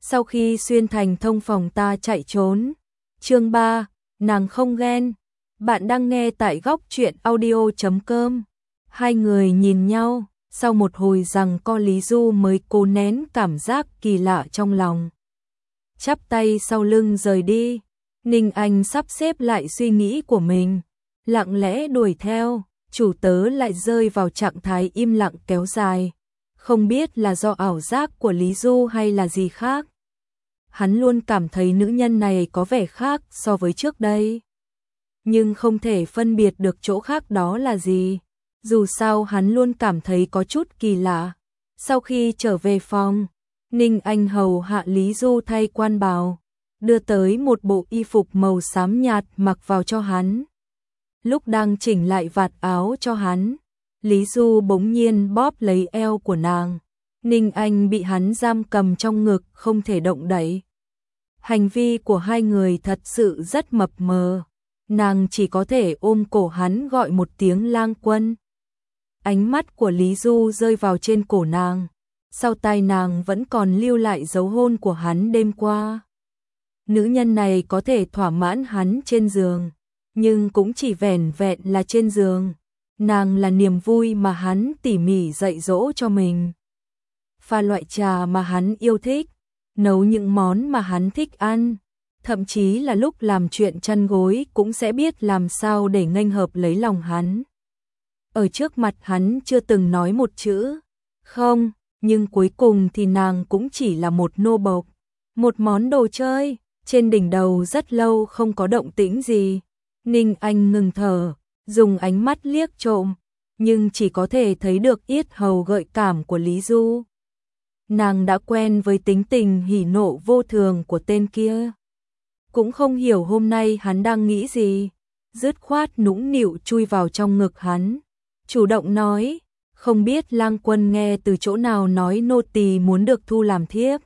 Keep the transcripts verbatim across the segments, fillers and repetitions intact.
Sau khi xuyên thành thông phòng ta chạy trốn. Chương ba, nàng không ghen. Bạn đang nghe tại góc truyện audio chấm com. Hai người nhìn nhau, sau một hồi giằng co Lý Du mới cố nén cảm giác kỳ lạ trong lòng. Chắp tay sau lưng rời đi, Ninh Anh sắp xếp lại suy nghĩ của mình, lặng lẽ đuổi theo, chủ tớ lại rơi vào trạng thái im lặng kéo dài. Không biết là do ảo giác của Lý Du hay là gì khác. Hắn luôn cảm thấy nữ nhân này có vẻ khác so với trước đây. Nhưng không thể phân biệt được chỗ khác đó là gì. Dù sao hắn luôn cảm thấy có chút kỳ lạ. Sau khi trở về phòng, Ninh Anh hầu hạ Lý Du thay quan bào, đưa tới một bộ y phục màu xám nhạt mặc vào cho hắn. Lúc đang chỉnh lại vạt áo cho hắn, Lý Du bỗng nhiên bóp lấy eo của nàng. Ninh Anh bị hắn giam cầm trong ngực không thể động đậy. Hành vi của hai người thật sự rất mập mờ. Nàng chỉ có thể ôm cổ hắn gọi một tiếng Lang Quân. Ánh mắt của Lý Du rơi vào trên cổ nàng. Sau tai nàng vẫn còn lưu lại dấu hôn của hắn đêm qua. Nữ nhân này có thể thỏa mãn hắn trên giường, nhưng cũng chỉ vẻn vẹn là trên giường. Nàng là niềm vui mà hắn tỉ mỉ dạy dỗ cho mình. Pha loại trà mà hắn yêu thích, nấu những món mà hắn thích ăn, thậm chí là lúc làm chuyện chăn gối cũng sẽ biết làm sao để nghênh hợp lấy lòng hắn. Ở trước mặt hắn chưa từng nói một chữ không, nhưng cuối cùng thì nàng cũng chỉ là một nô bộc, một món đồ chơi. Trên đỉnh đầu rất lâu không có động tĩnh gì. Ninh Anh ngừng thở, dùng ánh mắt liếc trộm, nhưng chỉ có thể thấy được yết hầu gợi cảm của Lý Du. Nàng đã quen với tính tình hỉ nộ vô thường của tên kia. Cũng không hiểu hôm nay hắn đang nghĩ gì. Dứt khoát nũng nịu chui vào trong ngực hắn, chủ động nói, không biết Lang Quân nghe từ chỗ nào nói nô tỳ muốn được thu làm thiếp.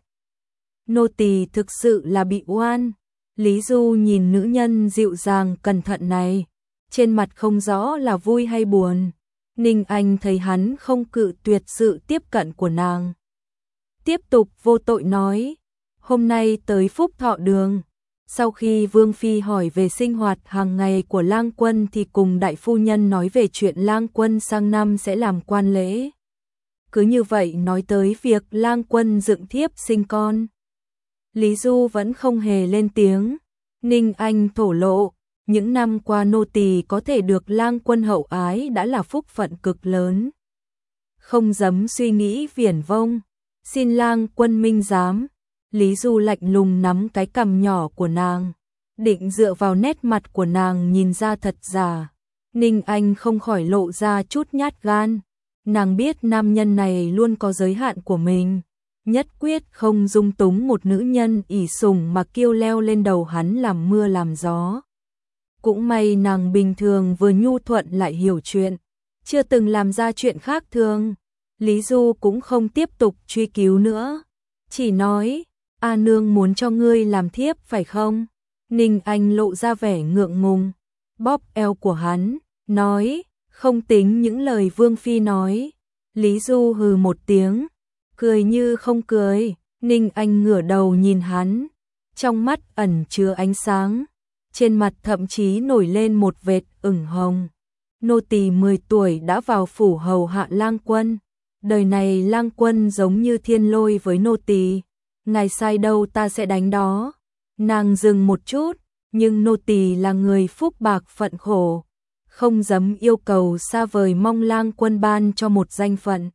Nô tỳ thực sự là bị oan. Lý Du nhìn nữ nhân dịu dàng cẩn thận này, trên mặt không rõ là vui hay buồn. Ninh Anh thấy hắn không cự tuyệt sự tiếp cận của nàng, tiếp tục vô tội nói, hôm nay tới Phúc Thọ Đường. Sau khi Vương Phi hỏi về sinh hoạt hàng ngày của Lang Quân thì cùng đại phu nhân nói về chuyện Lang Quân sang năm sẽ làm quan lễ. Cứ như vậy nói tới việc Lang Quân dựng thiếp sinh con. Lý Du vẫn không hề lên tiếng. Ninh Anh thổ lộ, những năm qua nô tỳ có thể được Lang Quân hậu ái đã là phúc phận cực lớn. Không dám suy nghĩ viển vông, xin Lang Quân minh giám. Lý Du lạnh lùng nắm cái cằm nhỏ của nàng, định dựa vào nét mặt của nàng nhìn ra thật giả. Ninh Anh không khỏi lộ ra chút nhát gan. Nàng biết nam nhân này luôn có giới hạn của mình, nhất quyết không dung túng một nữ nhân ỷ sủng mà kêu leo lên đầu hắn làm mưa làm gió. Cũng may nàng bình thường vừa nhu thuận lại hiểu chuyện, chưa từng làm ra chuyện khác thường. Lý Du cũng không tiếp tục truy cứu nữa, chỉ nói, A nương muốn cho ngươi làm thiếp phải không? Ninh Anh lộ ra vẻ ngượng ngùng, bóp eo của hắn, nói, không tính những lời Vương Phi nói. Lý Du hừ một tiếng, cười như không cười. Ninh Anh ngửa đầu nhìn hắn, trong mắt ẩn chứa ánh sáng, trên mặt thậm chí nổi lên một vệt ửng hồng. Nô tỳ mười tuổi đã vào phủ hầu hạ Lang Quân, đời này Lang Quân giống như thiên lôi với nô tỳ, ngài sai đâu ta sẽ đánh đó. Nàng dừng một chút, nhưng nô tỳ là người phúc bạc phận khổ, không dám yêu cầu xa vời mong Lang Quân ban cho một danh phận,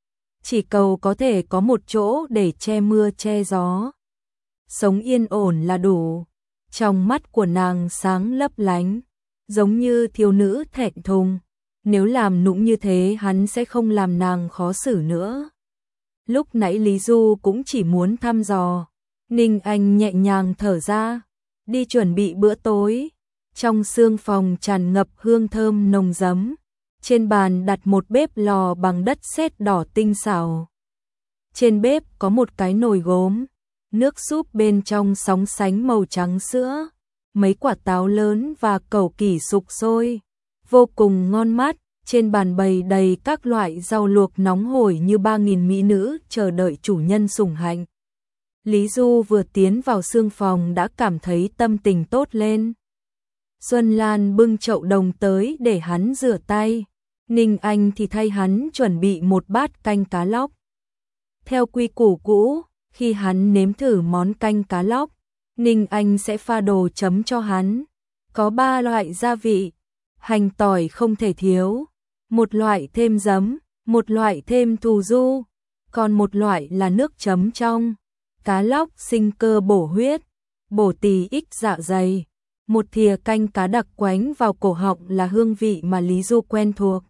chỉ cầu có thể có một chỗ để che mưa che gió, sống yên ổn là đủ. Trong mắt của nàng sáng lấp lánh, giống như thiếu nữ thẹn thùng. Nếu làm nũng như thế hắn sẽ không làm nàng khó xử nữa. Lúc nãy Lý Du cũng chỉ muốn thăm dò. Ninh Anh nhẹ nhàng thở ra, đi chuẩn bị bữa tối. Trong sương phòng tràn ngập hương thơm nồng giấm. Trên bàn đặt một bếp lò bằng đất sét đỏ tinh xảo. Trên bếp có một cái nồi gốm, nước súp bên trong sóng sánh màu trắng sữa, mấy quả táo lớn và cẩu kỷ sục sôi, vô cùng ngon mắt. Trên bàn bày đầy các loại rau luộc nóng hổi như ba nghìn mỹ nữ chờ đợi chủ nhân sủng hạnh. Lý Du vừa tiến vào sương phòng đã cảm thấy tâm tình tốt lên. Xuân Lan bưng chậu đồng tới để hắn rửa tay, Ninh Anh thì thay hắn chuẩn bị một bát canh cá lóc. Theo quy củ cũ, khi hắn nếm thử món canh cá lóc, Ninh Anh sẽ pha đồ chấm cho hắn. Có ba loại gia vị, hành tỏi không thể thiếu, một loại thêm giấm, một loại thêm thù du, còn một loại là nước chấm trong. Cá lóc sinh cơ bổ huyết, bổ tỳ ích dạ dày. Một thìa canh cá đặc quánh vào cổ họng là hương vị mà Lý Du quen thuộc.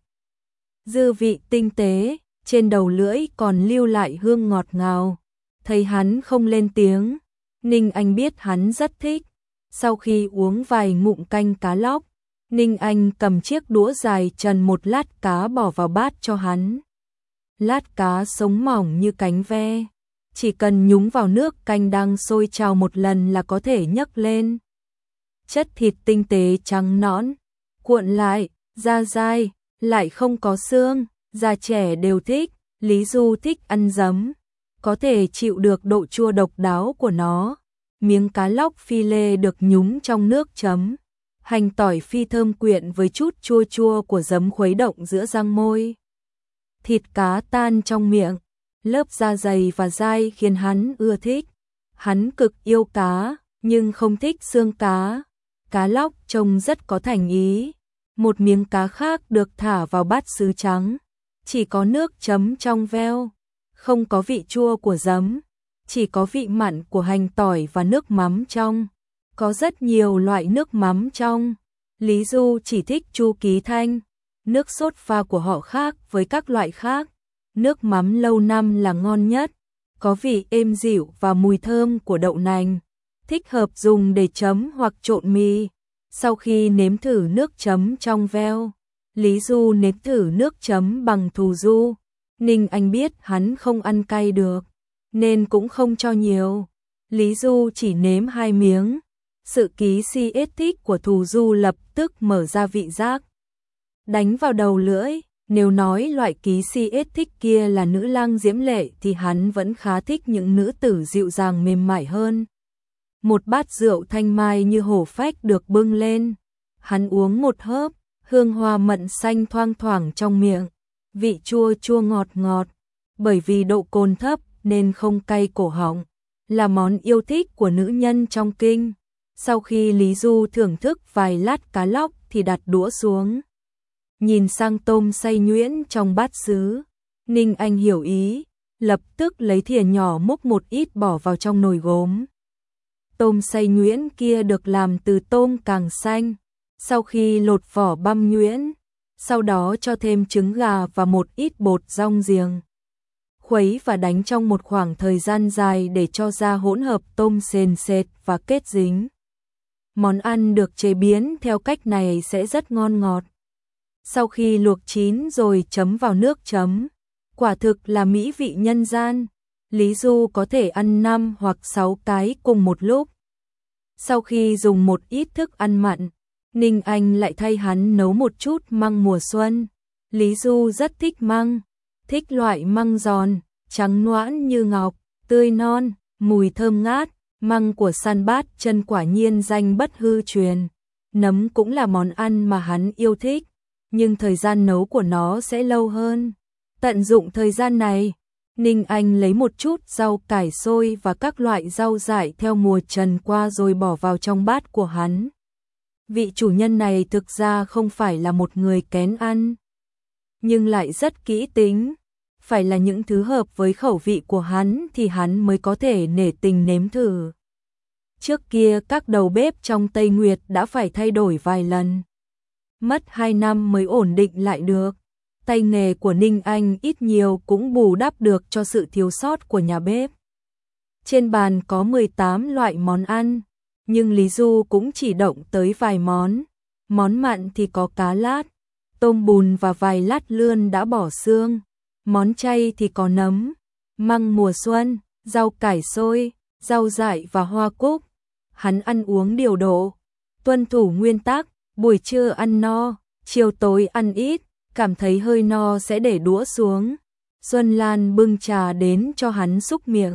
Dư vị tinh tế, trên đầu lưỡi còn lưu lại hương ngọt ngào. Thấy hắn không lên tiếng, Ninh Anh biết hắn rất thích. Sau khi uống vài ngụm canh cá lóc, Ninh Anh cầm chiếc đũa dài trần một lát cá bỏ vào bát cho hắn. Lát cá sống mỏng như cánh ve, chỉ cần nhúng vào nước canh đang sôi trào một lần là có thể nhấc lên. Chất thịt tinh tế trắng nõn, cuộn lại, da dai, lại không có xương, già trẻ đều thích. Lý Du thích ăn giấm, có thể chịu được độ chua độc đáo của nó. Miếng cá lóc phi lê được nhúng trong nước chấm, hành tỏi phi thơm quyện với chút chua chua của giấm khuấy động giữa răng môi. Thịt cá tan trong miệng, lớp da dày và dai khiến hắn ưa thích. Hắn cực yêu cá, nhưng không thích xương cá. Cá lóc trông rất có thành ý. Một miếng cá khác được thả vào bát sứ trắng, chỉ có nước chấm trong veo, không có vị chua của giấm, chỉ có vị mặn của hành tỏi và nước mắm trong. Có rất nhiều loại nước mắm trong. Lý Du chỉ thích Chu Ký Thanh. Nước sốt pha của họ khác với các loại khác. Nước mắm lâu năm là ngon nhất, có vị êm dịu và mùi thơm của đậu nành, thích hợp dùng để chấm hoặc trộn mì. Sau khi nếm thử nước chấm trong veo, Lý Du nếm thử nước chấm bằng thù du. Ninh Anh biết hắn không ăn cay được, nên cũng không cho nhiều. Lý Du chỉ nếm hai miếng. Sự ký si ết thích của thù du lập tức mở ra vị giác, đánh vào đầu lưỡi. Nếu nói loại ký si ết thích kia là nữ lang diễm lệ thì hắn vẫn khá thích những nữ tử dịu dàng mềm mại hơn. Một bát rượu thanh mai như hổ phách được bưng lên. Hắn uống một hớp, hương hoa mận xanh thoang thoảng trong miệng, vị chua chua ngọt ngọt. Bởi vì độ cồn thấp nên không cay cổ họng, là món yêu thích của nữ nhân trong kinh. Sau khi Lý Du thưởng thức vài lát cá lóc thì đặt đũa xuống, nhìn sang tôm xay nhuyễn trong bát sứ. Ninh Anh hiểu ý, lập tức lấy thìa nhỏ múc một ít bỏ vào trong nồi gốm. Tôm xay nhuyễn kia được làm từ tôm càng xanh, sau khi lột vỏ băm nhuyễn, sau đó cho thêm trứng gà và một ít bột dong giềng. Khuấy và đánh trong một khoảng thời gian dài để cho ra hỗn hợp tôm sền sệt và kết dính. Món ăn được chế biến theo cách này sẽ rất ngon ngọt. Sau khi luộc chín rồi chấm vào nước chấm, quả thực là mỹ vị nhân gian. Lý Du có thể ăn năm hoặc sáu cái cùng một lúc. Sau khi dùng một ít thức ăn mặn, Ninh Anh lại thay hắn nấu một chút măng mùa xuân. Lý Du rất thích măng, thích loại măng giòn, trắng noãn như ngọc, tươi non, mùi thơm ngát. Măng của San Bát Chân quả nhiên danh bất hư truyền. Nấm cũng là món ăn mà hắn yêu thích, nhưng thời gian nấu của nó sẽ lâu hơn. Tận dụng thời gian này, Ninh Anh lấy một chút rau cải xôi và các loại rau dại theo mùa trần qua rồi bỏ vào trong bát của hắn. Vị chủ nhân này thực ra không phải là một người kén ăn, nhưng lại rất kỹ tính. Phải là những thứ hợp với khẩu vị của hắn thì hắn mới có thể nể tình nếm thử. Trước kia các đầu bếp trong Tây Nguyệt đã phải thay đổi vài lần, mất hai năm mới ổn định lại được. Tay nghề của Ninh Anh ít nhiều cũng bù đắp được cho sự thiếu sót của nhà bếp. Trên bàn có mười tám loại món ăn, nhưng Lý Du cũng chỉ động tới vài món. Món mặn thì có cá lát, tôm bùn và vài lát lươn đã bỏ xương. Món chay thì có nấm, măng mùa xuân, rau cải xôi, rau dại và hoa cúc. Hắn ăn uống điều độ, tuân thủ nguyên tắc, buổi trưa ăn no, chiều tối ăn ít, cảm thấy hơi no sẽ để đũa xuống. Xuân Lan bưng trà đến cho hắn xúc miệng,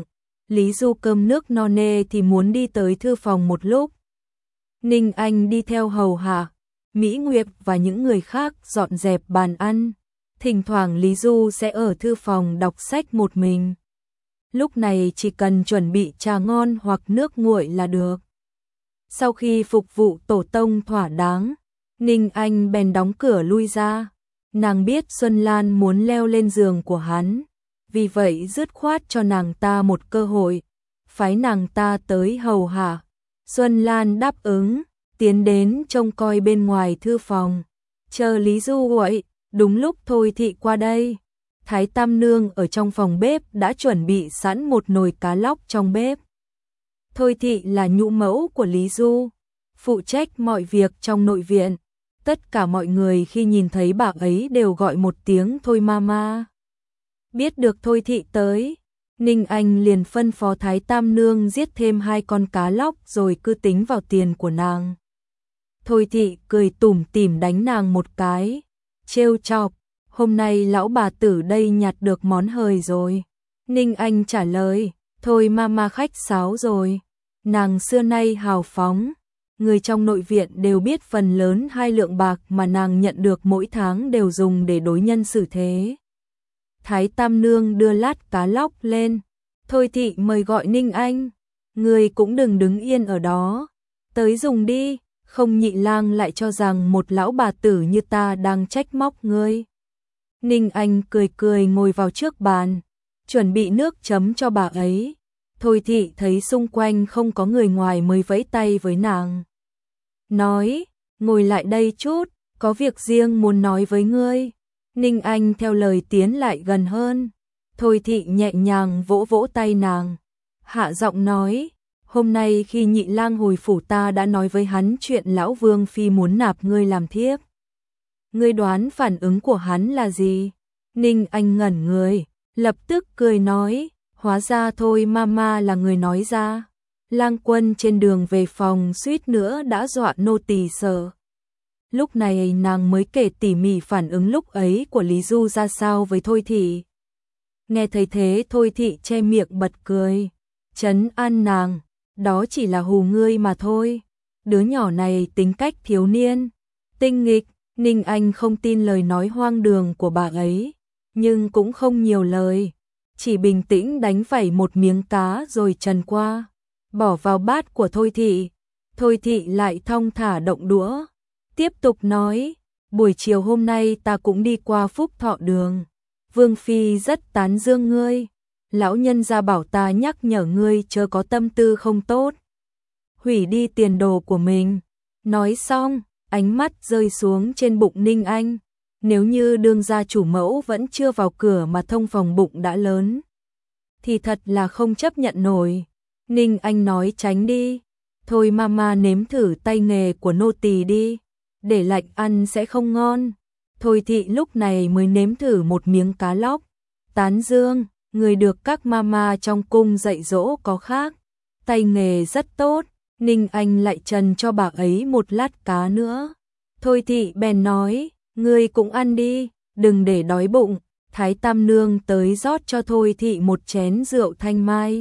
Lý Du cơm nước no nê thì muốn đi tới thư phòng một lúc. Ninh Anh đi theo hầu hạ, Mỹ Nguyệt và những người khác dọn dẹp bàn ăn. Thỉnh thoảng Lý Du sẽ ở thư phòng đọc sách một mình. Lúc này chỉ cần chuẩn bị trà ngon hoặc nước nguội là được. Sau khi phục vụ tổ tông thỏa đáng, Ninh Anh bèn đóng cửa lui ra. Nàng biết Xuân Lan muốn leo lên giường của hắn, vì vậy dứt khoát cho nàng ta một cơ hội, phái nàng ta tới hầu hạ. Xuân Lan đáp ứng, tiến đến trông coi bên ngoài thư phòng. Chờ Lý Du gọi, đúng lúc Thôi Thị qua đây. Thái Tam Nương ở trong phòng bếp đã chuẩn bị sẵn một nồi cá lóc trong bếp. Thôi Thị là nhũ mẫu của Lý Du, phụ trách mọi việc trong nội viện. Tất cả mọi người khi nhìn thấy bà ấy đều gọi một tiếng Thôi Mama. Biết được Thôi Thị tới, Ninh Anh liền phân phó Thái Tam Nương giết thêm hai con cá lóc rồi cứ tính vào tiền của nàng. Thôi Thị cười tủm tỉm đánh nàng một cái, trêu chọc, hôm nay lão bà tử đây nhặt được món hời rồi. Ninh Anh trả lời, thôi Mama khách sáo rồi. Nàng xưa nay hào phóng, người trong nội viện đều biết phần lớn hai lượng bạc mà nàng nhận được mỗi tháng đều dùng để đối nhân xử thế. Thái Tam Nương đưa lát cá lóc lên, Thôi Thị mời gọi Ninh Anh, người cũng đừng đứng yên ở đó, tới dùng đi, không Nhị Lang lại cho rằng một lão bà tử như ta đang trách móc ngươi. Ninh Anh cười cười ngồi vào trước bàn, chuẩn bị nước chấm cho bà ấy. Thôi Thị thấy xung quanh không có người ngoài mới vẫy tay với nàng. Nói, ngồi lại đây chút, có việc riêng muốn nói với ngươi. Ninh Anh theo lời tiến lại gần hơn. Thôi Thị nhẹ nhàng vỗ vỗ tay nàng. Hạ giọng nói, hôm nay khi Nhị Lang hồi phủ ta đã nói với hắn chuyện lão Vương Phi muốn nạp ngươi làm thiếp. Ngươi đoán phản ứng của hắn là gì? Ninh Anh ngẩn người, lập tức cười nói, hóa ra Thôi Mama là người nói ra. Lang Quân trên đường về phòng suýt nữa đã dọa nô tỳ sợ. Lúc này nàng mới kể tỉ mỉ phản ứng lúc ấy của Lý Du ra sao với Thôi Thị. Nghe thấy thế Thôi Thị che miệng bật cười, trấn an nàng, đó chỉ là hù ngươi mà thôi. Đứa nhỏ này tính cách thiếu niên, tinh nghịch. Ninh Anh không tin lời nói hoang đường của bà ấy, nhưng cũng không nhiều lời, chỉ bình tĩnh đánh phẩy một miếng cá rồi trần qua, bỏ vào bát của Thôi Thị. Thôi Thị lại thong thả động đũa, tiếp tục nói, buổi chiều hôm nay ta cũng đi qua Phúc Thọ Đường. Vương Phi rất tán dương ngươi, lão nhân gia bảo ta nhắc nhở ngươi chớ có tâm tư không tốt, hủy đi tiền đồ của mình. Nói xong, ánh mắt rơi xuống trên bụng Ninh Anh. Nếu như đương gia chủ mẫu vẫn chưa vào cửa mà thông phòng bụng đã lớn, thì thật là không chấp nhận nổi. Ninh Anh nói tránh đi. Thôi Mama nếm thử tay nghề của nô tỳ đi, để lạnh ăn sẽ không ngon. Thôi Thị lúc này mới nếm thử một miếng cá lóc, tán dương, người được các mama trong cung dạy dỗ có khác, tay nghề rất tốt. Ninh Anh lại trần cho bà ấy một lát cá nữa. Thôi Thị bèn nói, ngươi cũng ăn đi, đừng để đói bụng. Thái Tam Nương tới rót cho Thôi Thị một chén rượu thanh mai.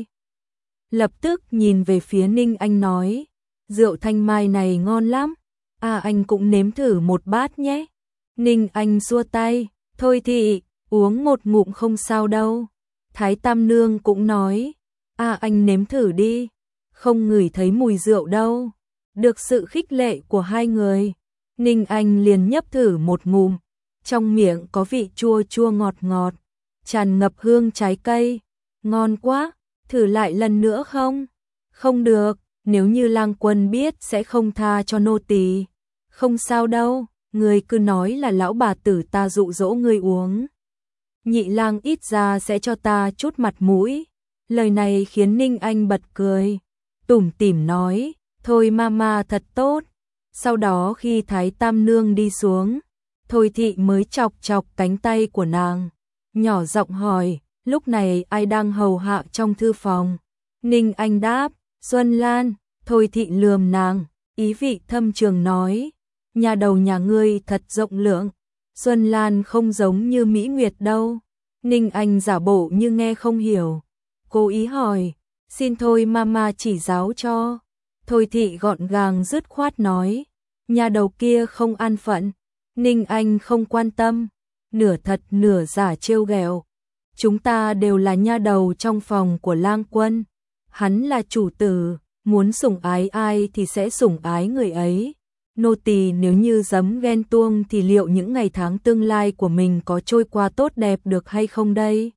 Lập tức nhìn về phía Ninh Anh nói, rượu thanh mai này ngon lắm, à anh cũng nếm thử một bát nhé. Ninh Anh xua tay, Thôi Thị, uống một ngụm không sao đâu. Thái Tam Nương cũng nói, à anh nếm thử đi, không ngửi thấy mùi rượu đâu. Được sự khích lệ của hai người, Ninh Anh liền nhấp thử một ngụm, trong miệng có vị chua chua ngọt ngọt, tràn ngập hương trái cây, ngon quá, thử lại lần nữa không? Không được, nếu như Lang Quân biết sẽ không tha cho nô tỳ. Không sao đâu, người cứ nói là lão bà tử ta dụ dỗ ngươi uống. Nhị Lang ít ra sẽ cho ta chút mặt mũi. Lời này khiến Ninh Anh bật cười, tủm tỉm nói, thôi Mama thật tốt. Sau đó khi Thái Tam Nương đi xuống, Thôi Thị mới chọc chọc cánh tay của nàng, nhỏ giọng hỏi, lúc này ai đang hầu hạ trong thư phòng? Ninh Anh đáp, Xuân Lan. Thôi Thị lườm nàng, ý vị thâm trường nói, nhà đầu nhà ngươi thật rộng lượng, Xuân Lan không giống như Mỹ Nguyệt đâu. Ninh Anh giả bộ như nghe không hiểu, cố ý hỏi, Xin thôi mama chỉ giáo cho. Thôi thị gọn gàng dứt khoát nói. Nhà đầu kia không an phận. Ninh Anh không quan tâm. Nửa thật nửa giả trêu ghẹo. Chúng ta đều là nha đầu trong phòng của Lang Quân. Hắn là chủ tử, muốn sủng ái ai thì sẽ sủng ái người ấy. Nô tỳ nếu như dám ghen tuông thì liệu những ngày tháng tương lai của mình có trôi qua tốt đẹp được hay không đây?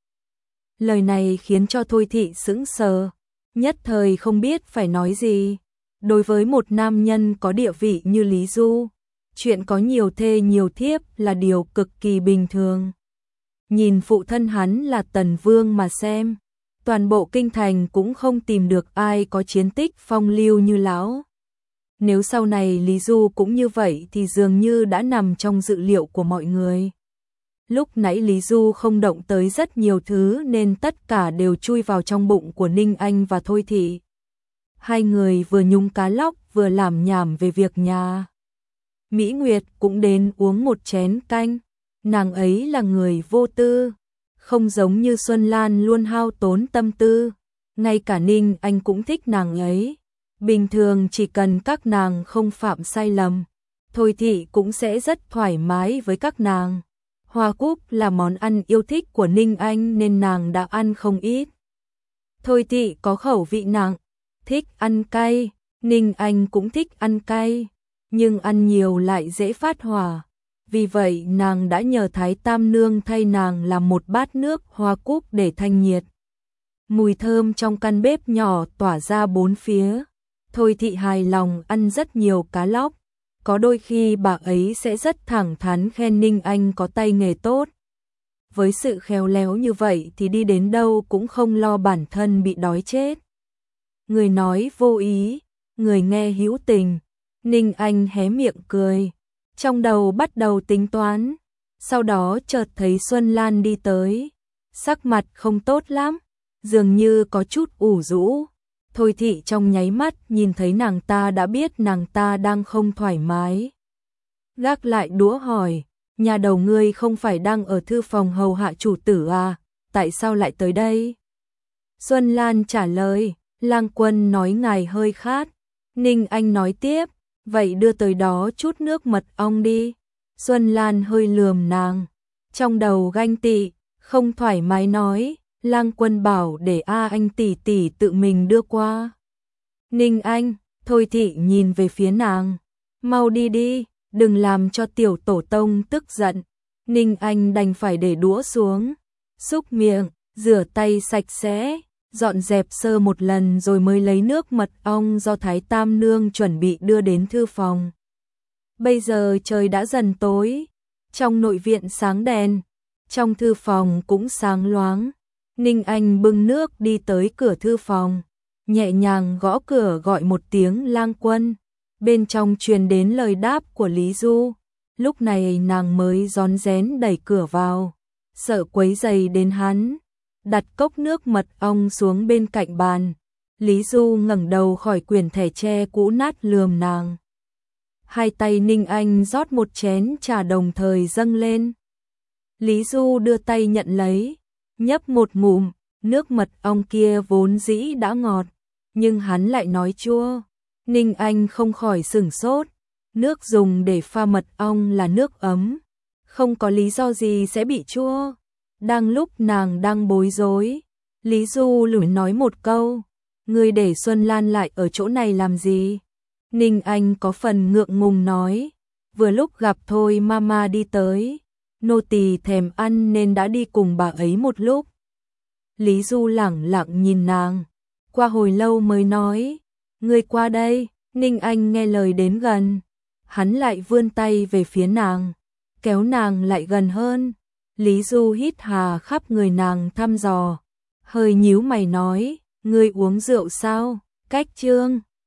Lời này khiến cho Thôi thị sững sờ, nhất thời không biết phải nói gì. Đối với một nam nhân có địa vị như Lý Du, chuyện có nhiều thê nhiều thiếp là điều cực kỳ bình thường. Nhìn phụ thân hắn là Tần Vương mà xem, toàn bộ kinh thành cũng không tìm được ai có chiến tích phong lưu như lão. Nếu sau này Lý Du cũng như vậy thì dường như đã nằm trong dự liệu của mọi người. Lúc nãy Lý Du không động tới rất nhiều thứ nên tất cả đều chui vào trong bụng của Ninh Anh và Thôi thị. Hai người vừa nhúng cá lóc vừa làm nhảm về việc nhà. Mỹ Nguyệt cũng đến uống một chén canh. Nàng ấy là người vô tư, không giống như Xuân Lan luôn hao tốn tâm tư. Ngay cả Ninh Anh cũng thích nàng ấy. Bình thường chỉ cần các nàng không phạm sai lầm, Thôi thị cũng sẽ rất thoải mái với các nàng. Hoa cúc là món ăn yêu thích của Ninh Anh nên nàng đã ăn không ít. Thôi thị có khẩu vị nặng, thích ăn cay, Ninh Anh cũng thích ăn cay, nhưng ăn nhiều lại dễ phát hỏa. Vì vậy nàng đã nhờ Thái Tam Nương thay nàng làm một bát nước hoa cúc để thanh nhiệt. Mùi thơm trong căn bếp nhỏ tỏa ra bốn phía. Thôi thị hài lòng ăn rất nhiều cá lóc. Có đôi khi bà ấy sẽ rất thẳng thắn khen Ninh Anh có tay nghề tốt. Với sự khéo léo như vậy thì đi đến đâu cũng không lo bản thân bị đói chết. Người nói vô ý, người nghe hữu tình. Ninh Anh hé miệng cười, trong đầu bắt đầu tính toán. Sau đó chợt thấy Xuân Lan đi tới, sắc mặt không tốt lắm, dường như có chút ủ rũ. Thôi thị trong nháy mắt nhìn thấy nàng ta đã biết nàng ta đang không thoải mái. Gác lại đũa hỏi, nhà đầu ngươi không phải đang ở thư phòng hầu hạ chủ tử à, tại sao lại tới đây? Xuân Lan trả lời, Lang Quân nói ngài hơi khát. Ninh Anh nói tiếp, vậy đưa tới đó chút nước mật ong đi. Xuân Lan hơi lườm nàng, trong đầu ganh tị, không thoải mái nói, Lang Quân bảo để A Anh tỷ tỷ tự mình đưa qua. Ninh Anh, Thôi thị nhìn về phía nàng, mau đi đi, đừng làm cho tiểu tổ tông tức giận. Ninh Anh đành phải để đũa xuống, xúc miệng, rửa tay sạch sẽ, dọn dẹp sơ một lần rồi mới lấy nước mật ong do Thái Tam Nương chuẩn bị đưa đến thư phòng. Bây giờ trời đã dần tối, trong nội viện sáng đèn, trong thư phòng cũng sáng loáng. Ninh Anh bưng nước đi tới cửa thư phòng, nhẹ nhàng gõ cửa gọi một tiếng Lang Quân. Bên trong truyền đến lời đáp của Lý Du. Lúc này nàng mới rón rén đẩy cửa vào, sợ quấy rầy đến hắn, đặt cốc nước mật ong xuống bên cạnh bàn. Lý Du ngẩng đầu khỏi quyển thẻ tre cũ nát lườm nàng. Hai tay Ninh Anh rót một chén trà đồng thời dâng lên. Lý Du đưa tay nhận lấy, nhấp một ngụm, nước mật ong kia vốn dĩ đã ngọt, nhưng hắn lại nói chua. Ninh Anh không khỏi sửng sốt, nước dùng để pha mật ong là nước ấm, không có lý do gì sẽ bị chua. Đang lúc nàng đang bối rối, Lý Du lủi nói một câu, ngươi để Xuân Lan lại ở chỗ này làm gì? Ninh Anh có phần ngượng ngùng nói, vừa lúc gặp thôi mama đi tới, nô tỳ thèm ăn nên đã đi cùng bà ấy một lúc. Lý Du lẳng lặng nhìn nàng, qua hồi lâu mới nói, ngươi qua đây. Ninh Anh nghe lời đến gần, hắn lại vươn tay về phía nàng, kéo nàng lại gần hơn. Lý Du hít hà khắp người nàng thăm dò, hơi nhíu mày nói, ngươi uống rượu sao? Cách Trương